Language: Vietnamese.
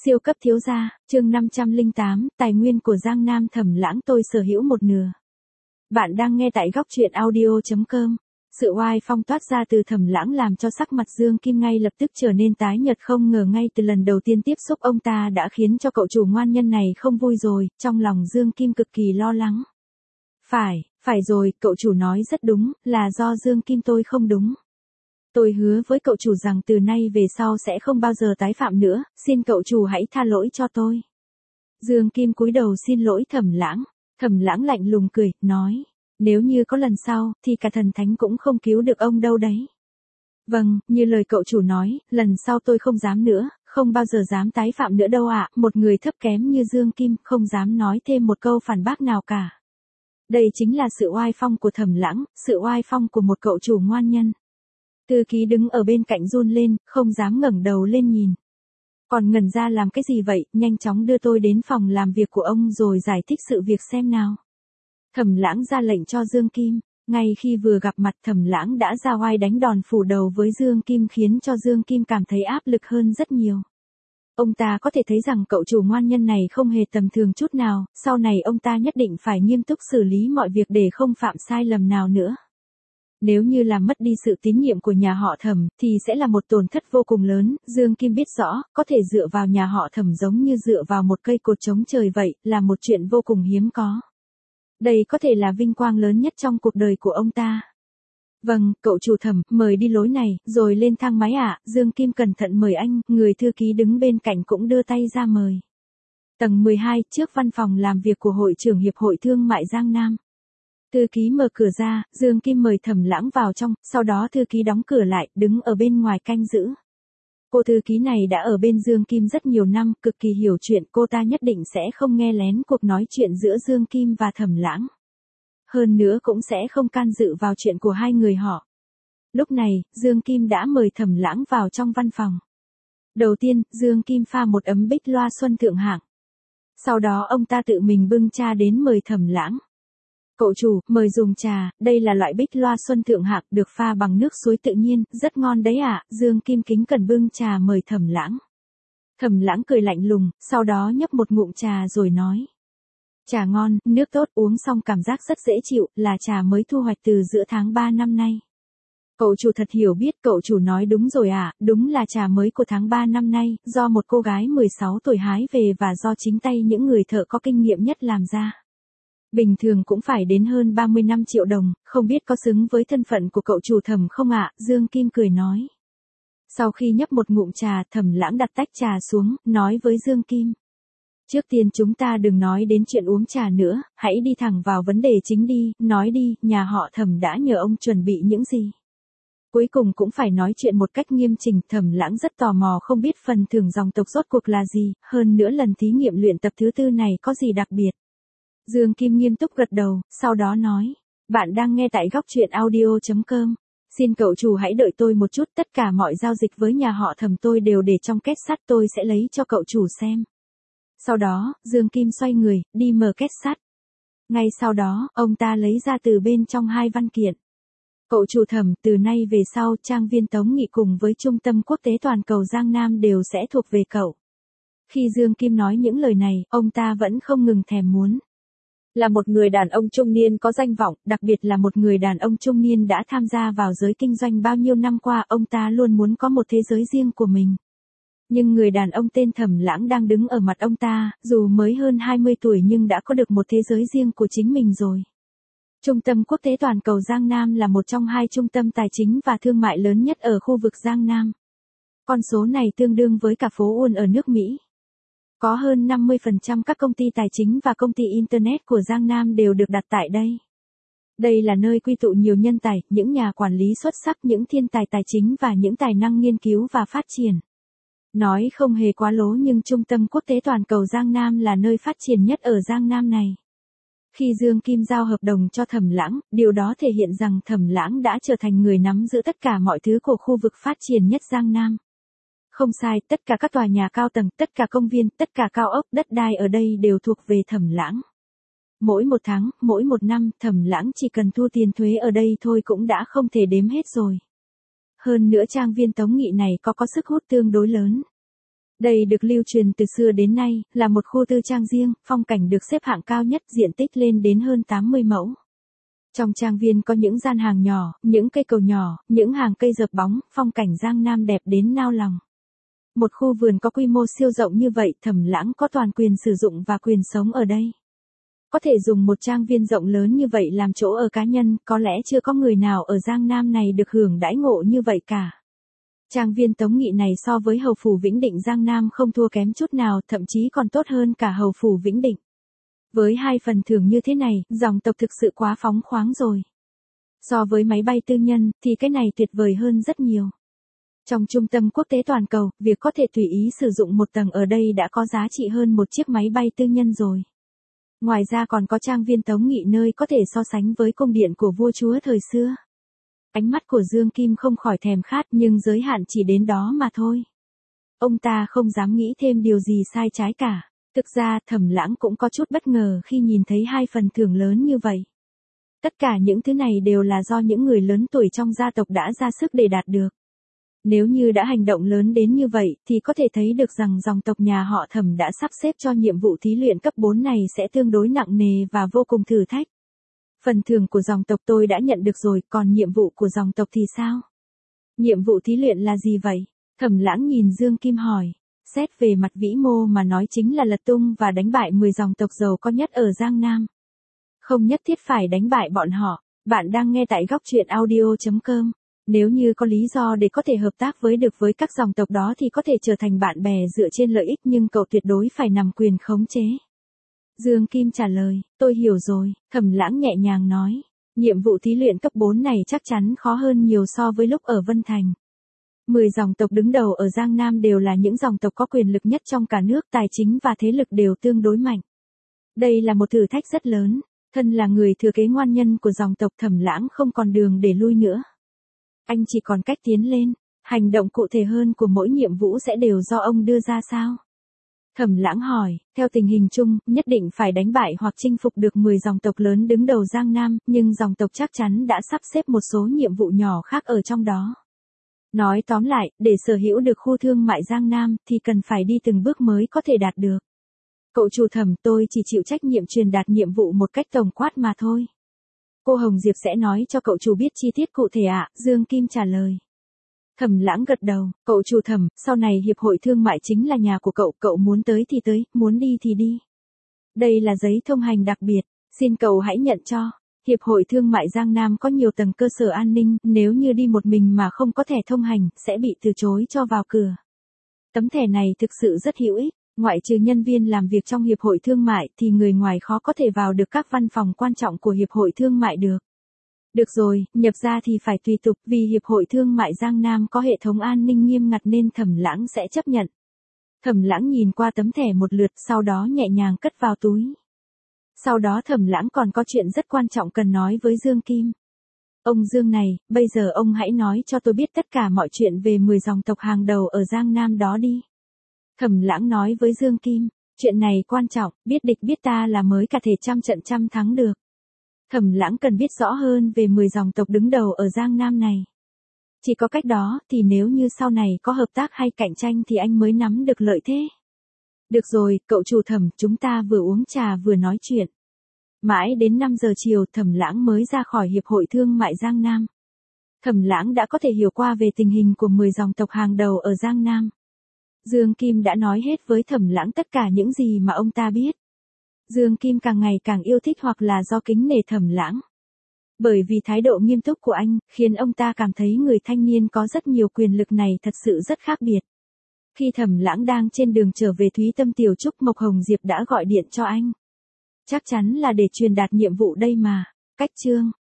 Siêu cấp thiếu gia, chương 508, tài nguyên của Giang Nam Thẩm Lãng tôi sở hữu một nửa. Bạn đang nghe tại góc truyện audio.com. Sự oai phong toát ra từ Thẩm Lãng làm cho sắc mặt Dương Kim ngay lập tức trở nên tái nhợt, không ngờ ngay từ lần đầu tiên tiếp xúc ông ta đã khiến cho cậu chủ ngoan nhân này không vui rồi, trong lòng Dương Kim cực kỳ lo lắng. Phải rồi, cậu chủ nói rất đúng, là do Dương Kim tôi không đúng. Tôi hứa với cậu chủ rằng từ nay về sau sẽ không bao giờ tái phạm nữa, xin cậu chủ hãy tha lỗi cho tôi. Dương Kim cúi đầu xin lỗi Thẩm Lãng. Thẩm Lãng lạnh lùng cười, nói, nếu như có lần sau, thì cả thần thánh cũng không cứu được ông đâu đấy. Vâng, như lời cậu chủ nói, lần sau tôi không dám nữa, không bao giờ dám tái phạm nữa đâu ạ. Một người thấp kém như Dương Kim không dám nói thêm một câu phản bác nào cả. Đây chính là sự oai phong của Thẩm Lãng, sự oai phong của một cậu chủ ngoan nhân. Thư ký đứng ở bên cạnh run lên, không dám ngẩng đầu lên nhìn. Còn ngẩn ra làm cái gì vậy, nhanh chóng đưa tôi đến phòng làm việc của ông rồi giải thích sự việc xem nào. Thẩm Lãng ra lệnh cho Dương Kim. Ngay khi vừa gặp mặt Thẩm Lãng đã ra oai đánh đòn phủ đầu với Dương Kim, khiến cho Dương Kim cảm thấy áp lực hơn rất nhiều. Ông ta có thể thấy rằng cậu chủ ngoan nhân này không hề tầm thường chút nào, sau này ông ta nhất định phải nghiêm túc xử lý mọi việc để không phạm sai lầm nào nữa. Nếu như làm mất đi sự tín nhiệm của nhà họ Thẩm, thì sẽ là một tổn thất vô cùng lớn. Dương Kim biết rõ, có thể dựa vào nhà họ Thẩm giống như dựa vào một cây cột chống trời vậy, là một chuyện vô cùng hiếm có. Đây có thể là vinh quang lớn nhất trong cuộc đời của ông ta. Vâng, cậu chủ Thẩm, mời đi lối này, rồi lên thang máy ạ. Dương Kim cẩn thận mời anh, người thư ký đứng bên cạnh cũng đưa tay ra mời. Tầng 12, trước văn phòng làm việc của hội trưởng Hiệp hội Thương mại Giang Nam. Thư ký mở cửa ra, Dương Kim mời Thẩm Lãng vào trong, sau đó thư ký đóng cửa lại, đứng ở bên ngoài canh giữ. Cô thư ký này đã ở bên Dương Kim rất nhiều năm, cực kỳ hiểu chuyện, cô ta nhất định sẽ không nghe lén cuộc nói chuyện giữa Dương Kim và Thẩm Lãng. Hơn nữa cũng sẽ không can dự vào chuyện của hai người họ. Lúc này, Dương Kim đã mời Thẩm Lãng vào trong văn phòng. Đầu tiên, Dương Kim pha một ấm bích loa xuân thượng hạng. Sau đó ông ta tự mình bưng trà đến mời Thẩm Lãng. Cậu chủ, mời dùng trà, đây là loại bích loa xuân thượng hạng, được pha bằng nước suối tự nhiên, rất ngon đấy ạ. Dương Kim kính cẩn bưng trà mời Thẩm Lãng. Thẩm Lãng cười lạnh lùng, sau đó nhấp một ngụm trà rồi nói. Trà ngon, nước tốt, uống xong cảm giác rất dễ chịu, là trà mới thu hoạch từ giữa tháng 3 năm nay. Cậu chủ thật hiểu biết, cậu chủ nói đúng rồi ạ, đúng là trà mới của tháng 3 năm nay, do một cô gái 16 tuổi hái về và do chính tay những người thợ có kinh nghiệm nhất làm ra. Bình thường cũng phải đến hơn 35 triệu đồng, không biết có xứng với thân phận của cậu chủ Thẩm không ạ? Dương Kim cười nói. Sau khi nhấp một ngụm trà, Thẩm Lãng đặt tách trà xuống, nói với Dương Kim. Trước tiên chúng ta đừng nói đến chuyện uống trà nữa, hãy đi thẳng vào vấn đề chính đi, nói đi, nhà họ Thẩm đã nhờ ông chuẩn bị những gì? Cuối cùng cũng phải nói chuyện một cách nghiêm chỉnh. Thẩm Lãng rất tò mò không biết phần thưởng dòng tộc rốt cuộc là gì, hơn nữa lần thí nghiệm luyện tập thứ 4 này có gì đặc biệt. Dương Kim nghiêm túc gật đầu, sau đó nói, bạn đang nghe tại góc truyện audio.com. Xin cậu chủ hãy đợi tôi một chút, tất cả mọi giao dịch với nhà họ Thẩm tôi đều để trong két sắt, tôi sẽ lấy cho cậu chủ xem. Sau đó, Dương Kim xoay người, đi mở két sắt. Ngay sau đó, ông ta lấy ra từ bên trong 2 văn kiện. Cậu chủ Thẩm, từ nay về sau, trang viên Tống Nghị cùng với Trung tâm Quốc tế Toàn cầu Giang Nam đều sẽ thuộc về cậu. Khi Dương Kim nói những lời này, ông ta vẫn không ngừng thèm muốn. Là một người đàn ông trung niên có danh vọng, đặc biệt là một người đàn ông trung niên đã tham gia vào giới kinh doanh bao nhiêu năm qua, ông ta luôn muốn có một thế giới riêng của mình. Nhưng người đàn ông tên Thẩm Lãng đang đứng ở mặt ông ta, dù mới hơn 20 tuổi nhưng đã có được một thế giới riêng của chính mình rồi. Trung tâm Quốc tế Toàn cầu Giang Nam là một trong 2 trung tâm tài chính và thương mại lớn nhất ở khu vực Giang Nam. Con số này tương đương với cả phố Wall ở nước Mỹ. Có hơn 50% các công ty tài chính và công ty Internet của Giang Nam đều được đặt tại đây. Đây là nơi quy tụ nhiều nhân tài, những nhà quản lý xuất sắc, những thiên tài tài chính và những tài năng nghiên cứu và phát triển. Nói không hề quá lố nhưng Trung tâm Quốc tế Toàn cầu Giang Nam là nơi phát triển nhất ở Giang Nam này. Khi Dương Kim giao hợp đồng cho Thẩm Lãng, điều đó thể hiện rằng Thẩm Lãng đã trở thành người nắm giữ tất cả mọi thứ của khu vực phát triển nhất Giang Nam. Không sai, tất cả các tòa nhà cao tầng, tất cả công viên, tất cả cao ốc, đất đai ở đây đều thuộc về Thẩm Lãng. Mỗi một tháng, mỗi một năm, Thẩm Lãng chỉ cần thu tiền thuế ở đây thôi cũng đã không thể đếm hết rồi. Hơn nữa trang viên Tống Nghị này có sức hút tương đối lớn. Đây được lưu truyền từ xưa đến nay, là một khu tư trang riêng, phong cảnh được xếp hạng cao nhất, diện tích lên đến hơn 80 mẫu. Trong trang viên có những gian hàng nhỏ, những cây cầu nhỏ, những hàng cây dợp bóng, phong cảnh Giang Nam đẹp đến nao lòng. Một khu vườn có quy mô siêu rộng như vậy, Thẩm Lãng có toàn quyền sử dụng và quyền sống ở đây. Có thể dùng một trang viên rộng lớn như vậy làm chỗ ở cá nhân, có lẽ chưa có người nào ở Giang Nam này được hưởng đãi ngộ như vậy cả. Trang viên Tống Nghị này so với Hầu phủ Vĩnh Định Giang Nam không thua kém chút nào, thậm chí còn tốt hơn cả Hầu phủ Vĩnh Định. Với 2 phần thưởng như thế này, dòng tộc thực sự quá phóng khoáng rồi. So với máy bay tư nhân, thì cái này tuyệt vời hơn rất nhiều. Trong trung tâm quốc tế toàn cầu, việc có thể tùy ý sử dụng một tầng ở đây đã có giá trị hơn một chiếc máy bay tư nhân rồi. Ngoài ra còn có trang viên Tống Nghị nơi có thể so sánh với cung điện của vua chúa thời xưa. Ánh mắt của Dương Kim không khỏi thèm khát, nhưng giới hạn chỉ đến đó mà thôi. Ông ta không dám nghĩ thêm điều gì sai trái cả. Thực ra, Thẩm Lãng cũng có chút bất ngờ khi nhìn thấy 2 phần thưởng lớn như vậy. Tất cả những thứ này đều là do những người lớn tuổi trong gia tộc đã ra sức để đạt được. Nếu như đã hành động lớn đến như vậy, thì có thể thấy được rằng dòng tộc nhà họ Thẩm đã sắp xếp cho nhiệm vụ thí luyện cấp 4 này sẽ tương đối nặng nề và vô cùng thử thách. Phần thưởng của dòng tộc tôi đã nhận được rồi, còn nhiệm vụ của dòng tộc thì sao? Nhiệm vụ thí luyện là gì vậy? Thẩm Lãng nhìn Dương Kim hỏi. Xét về mặt vĩ mô mà nói chính là lật tung và đánh bại 10 dòng tộc giàu có nhất ở Giang Nam. Không nhất thiết phải đánh bại bọn họ. Bạn đang nghe tại góc truyện audio.com. Nếu như có lý do để có thể hợp tác với các dòng tộc đó thì có thể trở thành bạn bè dựa trên lợi ích, nhưng cậu tuyệt đối phải nắm quyền khống chế. Dương Kim trả lời, tôi hiểu rồi. Thẩm Lãng nhẹ nhàng nói. Nhiệm vụ thí luyện cấp 4 này chắc chắn khó hơn nhiều so với lúc ở Vân Thành. 10 dòng tộc đứng đầu ở Giang Nam đều là những dòng tộc có quyền lực nhất trong cả nước, tài chính và thế lực đều tương đối mạnh. Đây là một thử thách rất lớn. Thân là người thừa kế ngoan nhân của dòng tộc, Thẩm Lãng không còn đường để lui nữa. Anh chỉ còn cách tiến lên. Hành động cụ thể hơn của mỗi nhiệm vụ sẽ đều do ông đưa ra sao? Thẩm Lãng hỏi, theo tình hình chung, nhất định phải đánh bại hoặc chinh phục được 10 dòng tộc lớn đứng đầu Giang Nam, nhưng dòng tộc chắc chắn đã sắp xếp một số nhiệm vụ nhỏ khác ở trong đó. Nói tóm lại, để sở hữu được khu thương mại Giang Nam, thì cần phải đi từng bước mới có thể đạt được. Cậu chủ Thẩm, tôi chỉ chịu trách nhiệm truyền đạt nhiệm vụ một cách tổng quát mà thôi. Cô Hồng Diệp sẽ nói cho cậu chủ biết chi tiết cụ thể ạ, Dương Kim trả lời. Thẩm Lãng gật đầu, cậu chủ Thẩm, sau này hiệp hội thương mại chính là nhà của cậu muốn tới thì tới, muốn đi thì đi. Đây là giấy thông hành đặc biệt, xin cậu hãy nhận cho. Hiệp hội thương mại Giang Nam có nhiều tầng cơ sở an ninh, nếu như đi một mình mà không có thẻ thông hành, sẽ bị từ chối cho vào cửa. Tấm thẻ này thực sự rất hữu ích, ngoại trừ nhân viên làm việc trong hiệp hội thương mại thì người ngoài khó có thể vào được các văn phòng quan trọng của hiệp hội thương mại được. Được rồi, nhập ra thì phải tùy tục, vì hiệp hội thương mại Giang Nam có hệ thống an ninh nghiêm ngặt nên Thẩm Lãng sẽ chấp nhận. Thẩm Lãng nhìn qua tấm thẻ một lượt, sau đó nhẹ nhàng cất vào túi. Sau đó Thẩm Lãng còn có chuyện rất quan trọng cần nói với Dương Kim. Ông Dương này, bây giờ ông hãy nói cho tôi biết tất cả mọi chuyện về 10 dòng tộc hàng đầu ở Giang Nam đó đi. Thẩm Lãng nói với Dương Kim, chuyện này quan trọng, biết địch biết ta là mới cả thể trăm trận trăm thắng được. Thẩm Lãng cần biết rõ hơn về 10 dòng tộc đứng đầu ở Giang Nam này. Chỉ có cách đó thì nếu như sau này có hợp tác hay cạnh tranh thì anh mới nắm được lợi thế. Được rồi, cậu chủ Thẩm, chúng ta vừa uống trà vừa nói chuyện. Mãi đến 5 giờ chiều Thẩm Lãng mới ra khỏi Hiệp hội Thương mại Giang Nam. Thẩm Lãng đã có thể hiểu qua về tình hình của 10 dòng tộc hàng đầu ở Giang Nam. Dương Kim đã nói hết với Thẩm Lãng tất cả những gì mà ông ta biết. Dương Kim càng ngày càng yêu thích hoặc là do kính nể Thẩm Lãng. Bởi vì thái độ nghiêm túc của anh, khiến ông ta cảm thấy người thanh niên có rất nhiều quyền lực này thật sự rất khác biệt. Khi Thẩm Lãng đang trên đường trở về Thúy Tâm Tiểu Trúc, Mộc Hồng Diệp đã gọi điện cho anh. Chắc chắn là để truyền đạt nhiệm vụ đây mà. Cách chương